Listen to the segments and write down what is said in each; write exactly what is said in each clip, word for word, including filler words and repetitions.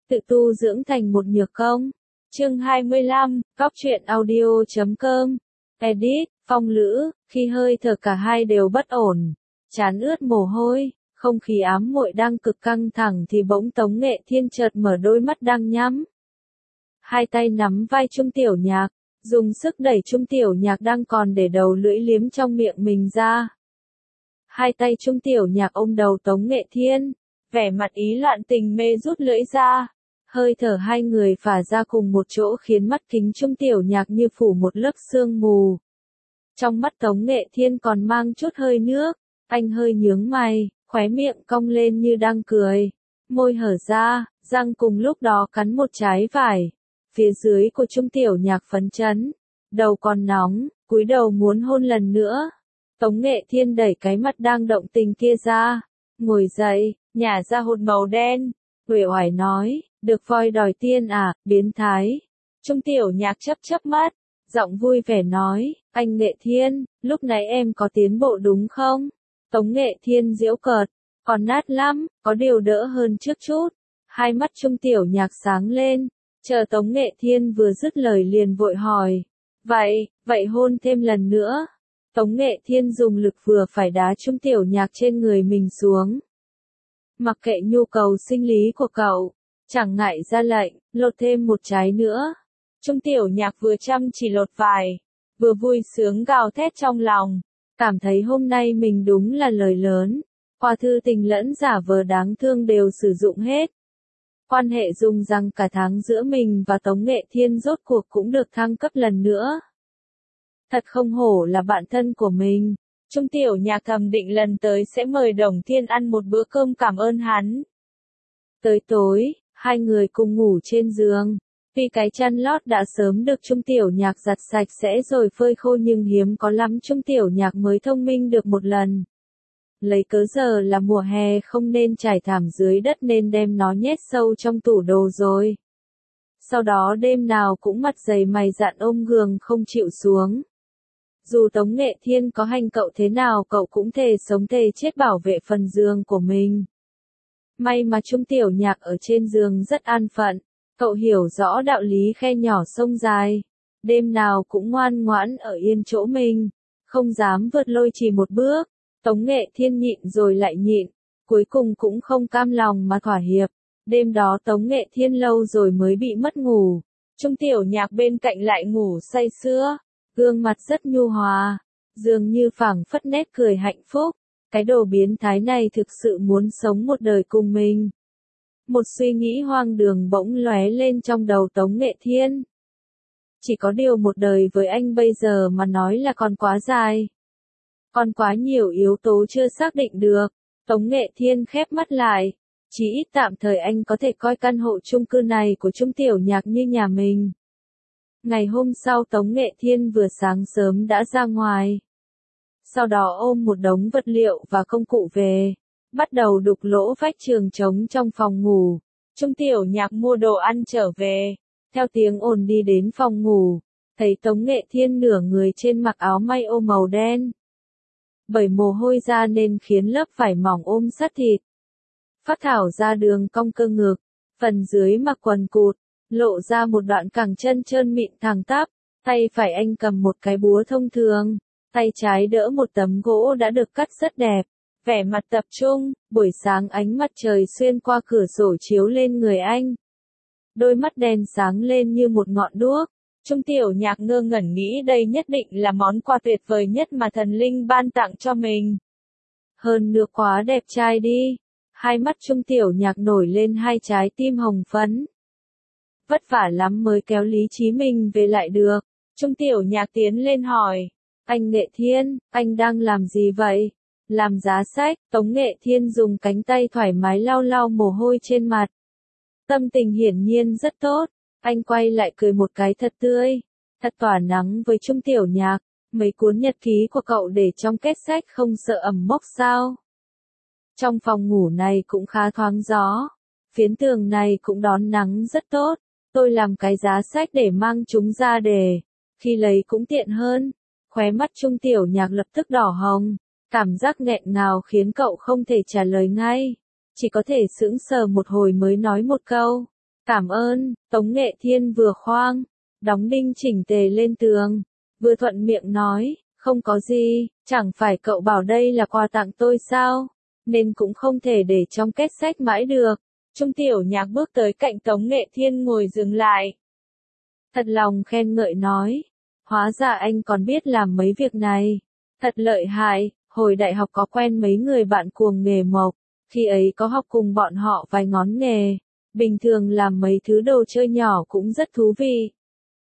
tự tu dưỡng thành một nhược công. Chương hai mươi lăm, Cóc truyện audio chấm com. Edit, Phong Lữ, khi hơi thở cả hai đều bất ổn, trán ướt mồ hôi, không khí ám muội đang cực căng thẳng thì bỗng Tống Nghệ Thiên chợt mở đôi mắt đang nhắm. Hai tay nắm vai Trung Tiểu Nhạc, dùng sức đẩy Trung Tiểu Nhạc đang còn để đầu lưỡi liếm trong miệng mình ra. Hai tay Trung Tiểu Nhạc ôm đầu Tống Nghệ Thiên, vẻ mặt ý loạn tình mê rút lưỡi ra. Hơi thở hai người phả ra cùng một chỗ khiến mắt kính Trung Tiểu Nhạc như phủ một lớp sương mù. Trong mắt Tống Nghệ Thiên còn mang chút hơi nước, anh hơi nhướng mày, khóe miệng cong lên như đang cười. Môi hở ra, răng cùng lúc đó cắn một trái vải. Phía dưới của Trung Tiểu Nhạc phấn chấn, đầu còn nóng, cúi đầu muốn hôn lần nữa. Tống Nghệ Thiên đẩy cái mặt đang động tình kia ra, ngồi dậy, nhả ra hột màu đen, uể oải nói, được voi đòi tiên à, biến thái. Trung Tiểu Nhạc chớp chớp mắt, giọng vui vẻ nói, anh Nghệ Thiên, lúc nãy em có tiến bộ đúng không? Tống Nghệ Thiên giễu cợt, còn nát lắm, có điều đỡ hơn trước chút. Hai mắt Trung Tiểu Nhạc sáng lên, chờ Tống Nghệ Thiên vừa dứt lời liền vội hỏi, vậy, vậy hôn thêm lần nữa. Tống Nghệ Thiên dùng lực vừa phải đá Trung Tiểu Nhạc trên người mình xuống. Mặc kệ nhu cầu sinh lý của cậu, chẳng ngại ra lệnh, lột thêm một trái nữa. Trung Tiểu Nhạc vừa chăm chỉ lột vài, vừa vui sướng gào thét trong lòng, cảm thấy hôm nay mình đúng là lời lớn, qua thư tình lẫn giả vờ đáng thương đều sử dụng hết. Quan hệ dùng rằng cả tháng giữa mình và Tống Nghệ Thiên rốt cuộc cũng được thăng cấp lần nữa. Thật không hổ là bạn thân của mình. Trung Tiểu Nhạc thầm định lần tới sẽ mời Đồng Thiên ăn một bữa cơm cảm ơn hắn. Tới tối, hai người cùng ngủ trên giường. Vì cái chăn lót đã sớm được Trung Tiểu Nhạc giặt sạch sẽ rồi phơi khô nhưng hiếm có lắm Trung Tiểu Nhạc mới thông minh được một lần. Lấy cớ giờ là mùa hè không nên trải thảm dưới đất nên đem nó nhét sâu trong tủ đồ rồi. Sau đó đêm nào cũng mặt dày mày dạn ôm giường không chịu xuống. Dù Tống Nghệ Thiên có hành cậu thế nào cậu cũng thề sống thề chết bảo vệ phần giường của mình. May mà Trung Tiểu Nhạc ở trên giường rất an phận, cậu hiểu rõ đạo lý khe nhỏ sông dài. Đêm nào cũng ngoan ngoãn ở yên chỗ mình, không dám vượt lôi chỉ một bước. Tống Nghệ Thiên nhịn rồi lại nhịn, cuối cùng cũng không cam lòng mà thỏa hiệp. Đêm đó Tống Nghệ Thiên lâu rồi mới bị mất ngủ. Trung Tiểu Nhạc bên cạnh lại ngủ say sưa, gương mặt rất nhu hòa, dường như phảng phất nét cười hạnh phúc. Cái đồ biến thái này thực sự muốn sống một đời cùng mình. Một suy nghĩ hoang đường bỗng lóe lên trong đầu Tống Nghệ Thiên. Chỉ có điều một đời với anh bây giờ mà nói là còn quá dài. Còn quá nhiều yếu tố chưa xác định được. Tống Nghệ Thiên khép mắt lại. Chỉ ít tạm thời anh có thể coi căn hộ chung cư này của Trung Tiểu Nhạc như nhà mình. Ngày hôm sau Tống Nghệ Thiên vừa sáng sớm đã ra ngoài. Sau đó ôm một đống vật liệu và công cụ về. Bắt đầu đục lỗ vách trường trống trong phòng ngủ. Trung Tiểu Nhạc mua đồ ăn trở về. Theo tiếng ồn đi đến phòng ngủ. Thấy Tống Nghệ Thiên nửa người trên mặc áo may ô màu đen. Bởi mồ hôi ra nên khiến lớp vải mỏng ôm sát thịt. Phát thảo ra đường cong cơ ngực. Phần dưới mặc quần cụt. Lộ ra một đoạn cẳng chân trơn mịn thẳng tắp. Tay phải anh cầm một cái búa thông thường. Tay trái đỡ một tấm gỗ đã được cắt rất đẹp. Vẻ mặt tập trung, buổi sáng ánh mặt trời xuyên qua cửa sổ chiếu lên người anh. Đôi mắt đen sáng lên như một ngọn đuốc. Trung Tiểu Nhạc ngơ ngẩn nghĩ đây nhất định là món quà tuyệt vời nhất mà thần linh ban tặng cho mình. Hơn nữa quá đẹp trai đi. Hai mắt Trung Tiểu Nhạc nổi lên hai trái tim hồng phấn. Vất vả lắm mới kéo lý trí mình về lại được. Trung Tiểu Nhạc tiến lên hỏi. Anh Nghệ Thiên, anh đang làm gì vậy? Làm giá sách. Tống Nghệ Thiên dùng cánh tay thoải mái lau lau mồ hôi trên mặt. Tâm tình hiển nhiên rất tốt. Anh quay lại cười một cái thật tươi. Thật tỏa nắng với Trung Tiểu Nhạc. Mấy cuốn nhật ký của cậu để trong két sách không sợ ẩm mốc sao? Trong phòng ngủ này cũng khá thoáng gió. Phiến tường này cũng đón nắng rất tốt. Tôi làm cái giá sách để mang chúng ra để. Khi lấy cũng tiện hơn. Khóe mắt Trung Tiểu Nhạc lập tức đỏ hồng. Cảm giác nghẹn ngào khiến cậu không thể trả lời ngay. Chỉ có thể sững sờ một hồi mới nói một câu. Cảm ơn, Tống Nghệ Thiên vừa khoang, đóng đinh chỉnh tề lên tường, vừa thuận miệng nói, không có gì, chẳng phải cậu bảo đây là quà tặng tôi sao, nên cũng không thể để trong két sách mãi được. Trung Tiểu Nhạc bước tới cạnh Tống Nghệ Thiên ngồi dừng lại. Thật lòng khen ngợi nói, hóa ra anh còn biết làm mấy việc này, thật lợi hại, hồi đại học có quen mấy người bạn cuồng nghề mộc, khi ấy có học cùng bọn họ vài ngón nghề, bình thường làm mấy thứ đồ chơi nhỏ cũng rất thú vị.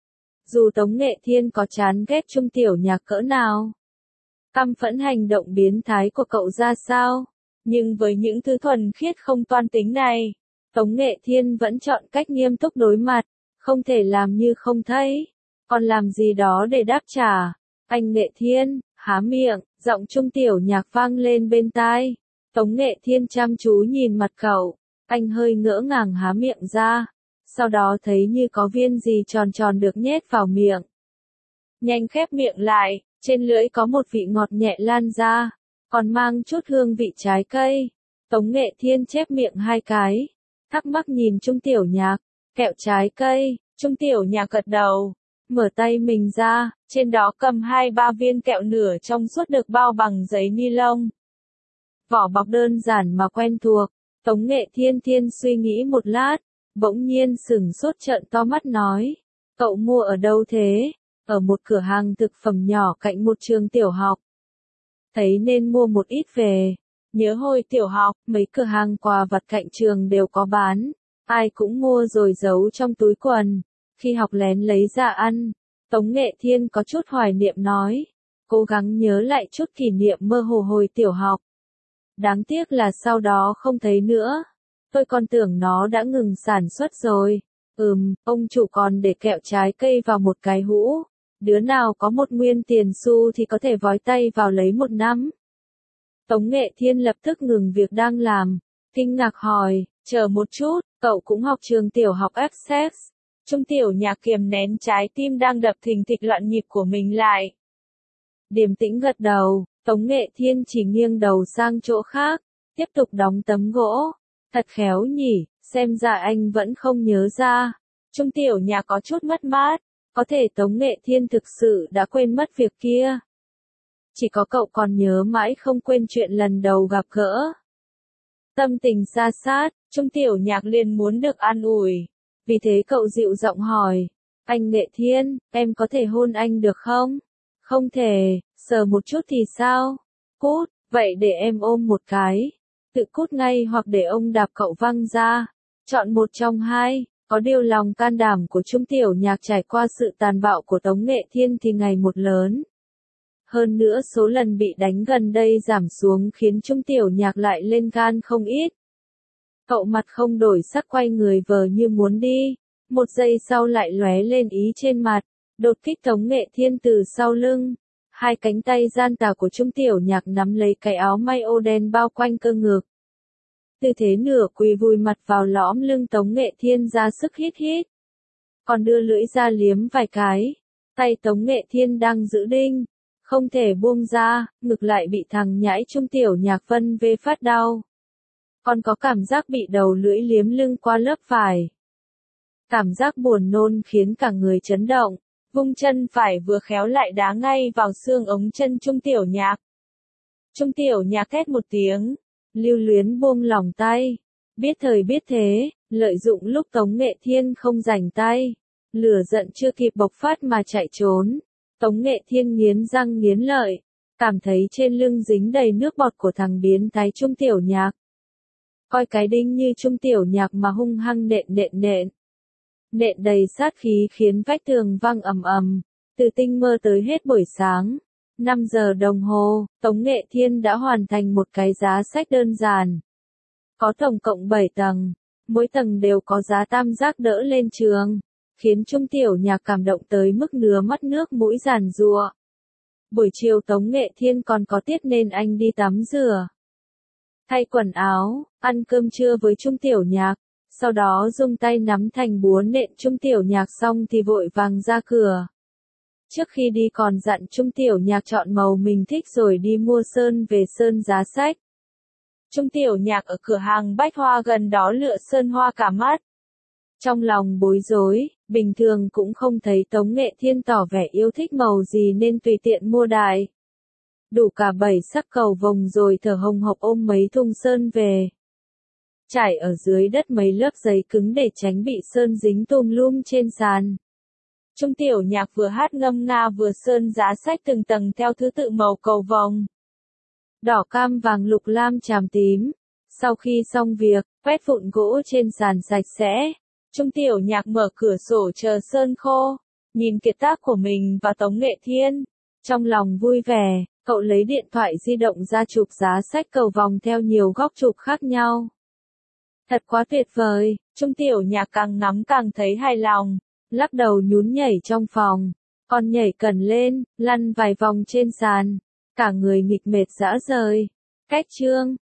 Dù Tống Nghệ Thiên có chán ghét Trung Tiểu Nhạc cỡ nào, căm phẫn hành động biến thái của cậu ra sao, nhưng với những thứ thuần khiết không toan tính này, Tống Nghệ Thiên vẫn chọn cách nghiêm túc đối mặt, không thể làm như không thấy, còn làm gì đó để đáp trả. Anh Nghệ Thiên, há miệng, giọng Trung Tiểu Nhạc vang lên bên tai. Tống Nghệ Thiên chăm chú nhìn mặt cậu, anh hơi ngỡ ngàng há miệng ra, sau đó thấy như có viên gì tròn tròn được nhét vào miệng. Nhanh khép miệng lại, trên lưỡi có một vị ngọt nhẹ lan ra, còn mang chút hương vị trái cây. Tống Nghệ Thiên chép miệng hai cái, thắc mắc nhìn Trung Tiểu Nhạc, kẹo trái cây. Trung Tiểu Nhạc gật đầu, mở tay mình ra, trên đó cầm hai ba viên kẹo nửa trong suốt được bao bằng giấy ni lông. Vỏ bọc đơn giản mà quen thuộc, Tống Nghệ Thiên Thiên suy nghĩ một lát, bỗng nhiên sửng sốt trợn to mắt nói, cậu mua ở đâu thế? Ở một cửa hàng thực phẩm nhỏ cạnh một trường tiểu học. Thấy nên mua một ít về, nhớ hồi tiểu học, mấy cửa hàng quà vặt cạnh trường đều có bán, ai cũng mua rồi giấu trong túi quần, khi học lén lấy ra ăn. Tống Nghệ Thiên có chút hoài niệm nói, cố gắng nhớ lại chút kỷ niệm mơ hồ hồi tiểu học. Đáng tiếc là sau đó không thấy nữa, tôi còn tưởng nó đã ngừng sản xuất rồi. Ừm, ông chủ còn để kẹo trái cây vào một cái hũ, đứa nào có một nguyên tiền xu thì có thể vói tay vào lấy một năm. Tống Nghệ Thiên lập tức ngừng việc đang làm, kinh ngạc hỏi, chờ một chút, cậu cũng học trường tiểu học Essex. Trung Tiểu Nhạc kiềm nén trái tim đang đập thình thịch loạn nhịp của mình lại. Điềm tĩnh gật đầu, Tống Nghệ Thiên chỉ nghiêng đầu sang chỗ khác, tiếp tục đóng tấm gỗ. Thật khéo nhỉ, xem ra anh vẫn không nhớ ra. Trung Tiểu Nhạc có chút mất mát, có thể Tống Nghệ Thiên thực sự đã quên mất việc kia. Chỉ có cậu còn nhớ mãi không quên chuyện lần đầu gặp gỡ. Tâm tình xa sát, Trung Tiểu Nhạc liền muốn được an ủi. Vì thế cậu dịu giọng hỏi, anh Nghệ Thiên, em có thể hôn anh được không? Không thể, sờ một chút thì sao? Cút, vậy để em ôm một cái. Tự cút ngay hoặc để ông đạp cậu văng ra. Chọn một trong hai, có điều lòng can đảm của Trung Tiểu Nhạc trải qua sự tàn bạo của Tống Nghệ Thiên thì ngày một lớn. Hơn nữa số lần bị đánh gần đây giảm xuống khiến Trung Tiểu Nhạc lại lên gan không ít. Cậu mặt không đổi sắc quay người vờ như muốn đi, một giây sau lại lóe lên ý trên mặt, đột kích Tống Nghệ Thiên từ sau lưng. Hai cánh tay gian tà của Trung Tiểu Nhạc nắm lấy cái áo may ô đen bao quanh cơ ngực. Tư thế nửa quỳ vùi mặt vào lõm lưng Tống Nghệ Thiên ra sức hít hít. Còn đưa lưỡi ra liếm vài cái. Tay Tống Nghệ Thiên đang giữ đinh, không thể buông ra, ngực lại bị thằng nhãi Trung Tiểu Nhạc vân vê phát đau. Còn có cảm giác bị đầu lưỡi liếm lưng qua lớp vải. Cảm giác buồn nôn khiến cả người chấn động, vung chân phải vừa khéo lại đá ngay vào xương ống chân Trung Tiểu Nhạc. Trung Tiểu Nhạc thét một tiếng, lưu luyến buông lỏng tay. Biết thời biết thế, lợi dụng lúc Tống Nghệ Thiên không rảnh tay, lửa giận chưa kịp bộc phát mà chạy trốn. Tống Nghệ Thiên nghiến răng nghiến lợi, cảm thấy trên lưng dính đầy nước bọt của thằng biến thái Trung Tiểu Nhạc. Coi cái đinh như Trung Tiểu Nhạc mà hung hăng nện nện nện. Nện đầy sát khí khiến vách tường vang ầm ầm, từ tinh mơ tới hết buổi sáng. năm giờ đồng hồ, Tống Nghệ Thiên đã hoàn thành một cái giá sách đơn giản. Có tổng cộng bảy tầng, mỗi tầng đều có giá tam giác đỡ lên trường, khiến Trung Tiểu Nhạc cảm động tới mức nứa mắt nước mũi giàn giụa. Buổi chiều Tống Nghệ Thiên còn có tiết nên anh đi tắm rửa, thay quần áo, ăn cơm trưa với Trung Tiểu Nhạc, sau đó dùng tay nắm thành búa nện Trung Tiểu Nhạc xong thì vội vàng ra cửa. Trước khi đi còn dặn Trung Tiểu Nhạc chọn màu mình thích rồi đi mua sơn về sơn giá sách. Trung Tiểu Nhạc ở cửa hàng bách hoa gần đó lựa sơn hoa cả mắt. Trong lòng bối rối, bình thường cũng không thấy Tống Nghệ Thiên tỏ vẻ yêu thích màu gì nên tùy tiện mua đại. Đủ cả bảy sắc cầu vồng rồi thở hồng hộc ôm mấy thùng sơn về. Trải ở dưới đất mấy lớp giấy cứng để tránh bị sơn dính tùm lum trên sàn. Trung tiểu nhạc vừa hát ngâm nga vừa sơn giá sách từng tầng theo thứ tự màu cầu vồng. Đỏ cam vàng lục lam chàm tím. Sau khi xong việc, quét vụn gỗ trên sàn sạch sẽ. Trung tiểu nhạc mở cửa sổ chờ sơn khô. Nhìn kiệt tác của mình và Tống Nghệ Thiên. Trong lòng vui vẻ, cậu lấy điện thoại di động ra chụp giá sách cầu vồng theo nhiều góc chụp khác nhau. Thật quá tuyệt vời, Trung tiểu nhạc càng ngắm càng thấy hài lòng. Lắc đầu nhún nhảy trong phòng. Con nhảy cần lên, lăn vài vòng trên sàn. Cả người nghịch mệt rã rời. Cách chương.